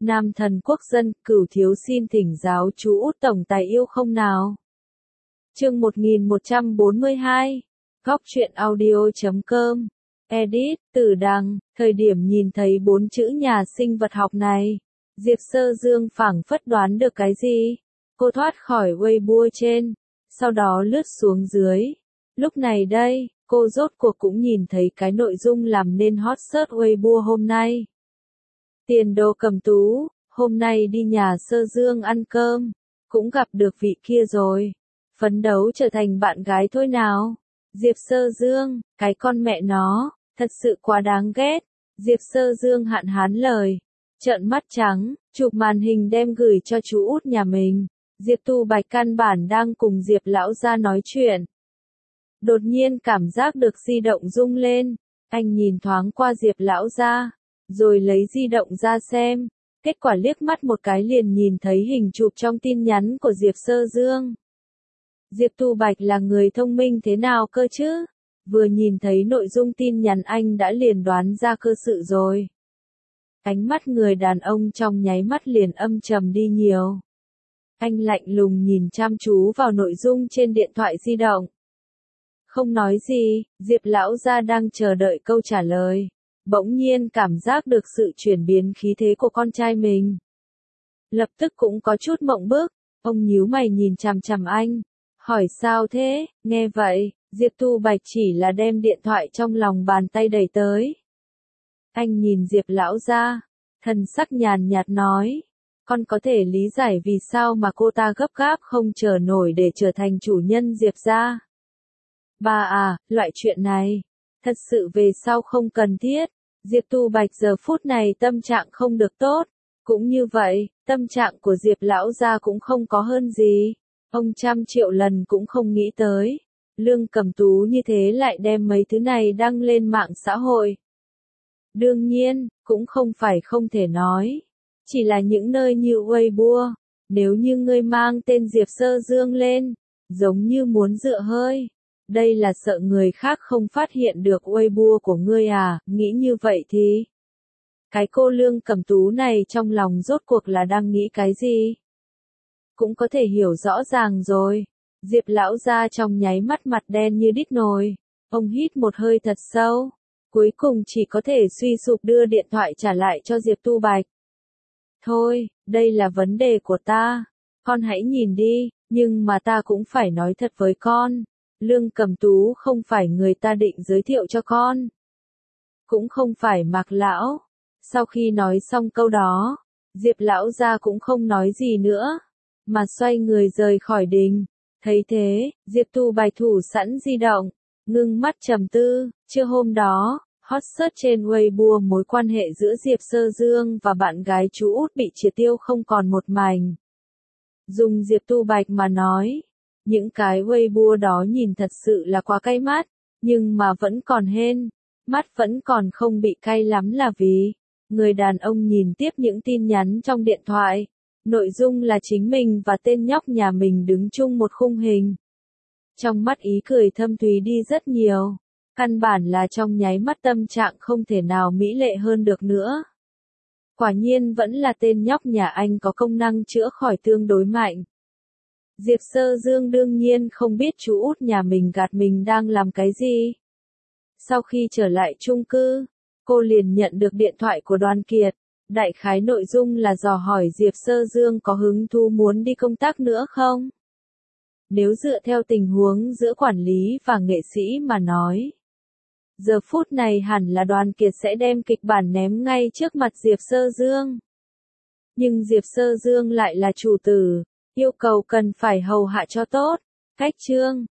Nam thần quốc dân, Cửu thiếu xin thỉnh giáo chú Út tổng tài yêu không nào. Chương 1142. Góc truyện audio.com. Edit, Tử Đằng, thời điểm nhìn thấy 4 chữ nhà sinh vật học này, Diệp Sơ Dương phảng phất đoán được cái gì. Cô thoát khỏi Weibo trên, sau đó lướt xuống dưới. Lúc này đây, cô rốt cuộc cũng nhìn thấy cái nội dung làm nên hot search Weibo hôm nay. Tiền Đồ Cầm Tú, hôm nay đi nhà Sơ Dương ăn cơm, cũng gặp được vị kia rồi. Phấn đấu trở thành bạn gái thôi nào. Diệp Sơ Dương, cái con mẹ nó, thật sự quá đáng ghét. Diệp Sơ Dương hạn hán lời, trợn mắt trắng, chụp màn hình đem gửi cho chú Út nhà mình. Diệp Tu Bạch căn bản đang cùng Diệp lão gia nói chuyện. Đột nhiên cảm giác được di động rung lên, anh nhìn thoáng qua Diệp lão gia, rồi lấy di động ra xem, kết quả liếc mắt một cái liền nhìn thấy hình chụp trong tin nhắn của Diệp Sơ Dương. Diệp Tu Bạch là người thông minh thế nào cơ chứ? Vừa nhìn thấy nội dung tin nhắn anh đã liền đoán ra cơ sự rồi. Ánh mắt người đàn ông trong nháy mắt liền âm trầm đi nhiều. Anh lạnh lùng nhìn chăm chú vào nội dung trên điện thoại di động. Không nói gì, Diệp lão gia đang chờ đợi câu trả lời. Bỗng nhiên cảm giác được sự chuyển biến khí thế của con trai mình. Lập tức cũng có chút mộng bức, ông nhíu mày nhìn chằm chằm anh. Hỏi sao thế, nghe vậy, Diệp Tu Bạch chỉ là đem điện thoại trong lòng bàn tay đẩy tới. Anh nhìn Diệp lão gia, thần sắc nhàn nhạt nói, con có thể lý giải vì sao mà cô ta gấp gáp không chờ nổi để trở thành chủ nhân Diệp gia. Ba à, loại chuyện này, thật sự về sau không cần thiết. Diệp Tu Bạch giờ phút này tâm trạng không được tốt, cũng như vậy, tâm trạng của Diệp lão gia cũng không có hơn gì. Ông 100 triệu lần cũng không nghĩ tới, Lương Cẩm Tú như thế lại đem mấy thứ này đăng lên mạng xã hội. Đương nhiên, cũng không phải không thể nói, chỉ là những nơi như Weibo, nếu như ngươi mang tên Diệp Sơ Dương lên, giống như muốn dựa hơi. Đây là sợ người khác không phát hiện được Weibo của ngươi à, nghĩ như vậy thì. Cái cô Lương Cẩm Tú này trong lòng rốt cuộc là đang nghĩ cái gì? Cũng có thể hiểu rõ ràng rồi. Diệp lão gia trong nháy mắt mặt đen như đít nồi. Ông hít một hơi thật sâu. Cuối cùng chỉ có thể suy sụp đưa điện thoại trả lại cho Diệp Tu Bạch. Thôi, đây là vấn đề của ta. Con hãy nhìn đi, nhưng mà ta cũng phải nói thật với con. Lương Cẩm Tú không phải người ta định giới thiệu cho con. Cũng không phải Mạc lão. Sau khi nói xong câu đó, Diệp lão gia cũng không nói gì nữa, mà xoay người rời khỏi đình. Thấy thế, Diệp Tu Bạch thủ sẵn di động, ngưng mắt trầm tư. Trưa hôm đó, hot search trên Weibo mối quan hệ giữa Diệp Sơ Dương và bạn gái chú Út bị triệt tiêu không còn một mảnh. Dùng Diệp Tu Bạch mà nói, những cái Weibo đó nhìn thật sự là quá cay mắt, nhưng mà vẫn còn hên, mắt vẫn còn không bị cay lắm là vì, người đàn ông nhìn tiếp những tin nhắn trong điện thoại, nội dung là chính mình và tên nhóc nhà mình đứng chung một khung hình. Trong mắt ý cười thâm thúy đi rất nhiều, căn bản là trong nháy mắt tâm trạng không thể nào mỹ lệ hơn được nữa. Quả nhiên vẫn là tên nhóc nhà anh có công năng chữa khỏi tương đối mạnh. Diệp Sơ Dương đương nhiên không biết chú Út nhà mình gạt mình đang làm cái gì. Sau khi trở lại chung cư, cô liền nhận được điện thoại của Đoàn Kiệt. Đại khái nội dung là dò hỏi Diệp Sơ Dương có hứng thú muốn đi công tác nữa không? Nếu dựa theo tình huống giữa quản lý và nghệ sĩ mà nói, giờ phút này hẳn là Đoàn Kiệt sẽ đem kịch bản ném ngay trước mặt Diệp Sơ Dương. Nhưng Diệp Sơ Dương lại là chủ tử, yêu cầu cần phải hầu hạ cho tốt. Cách chương,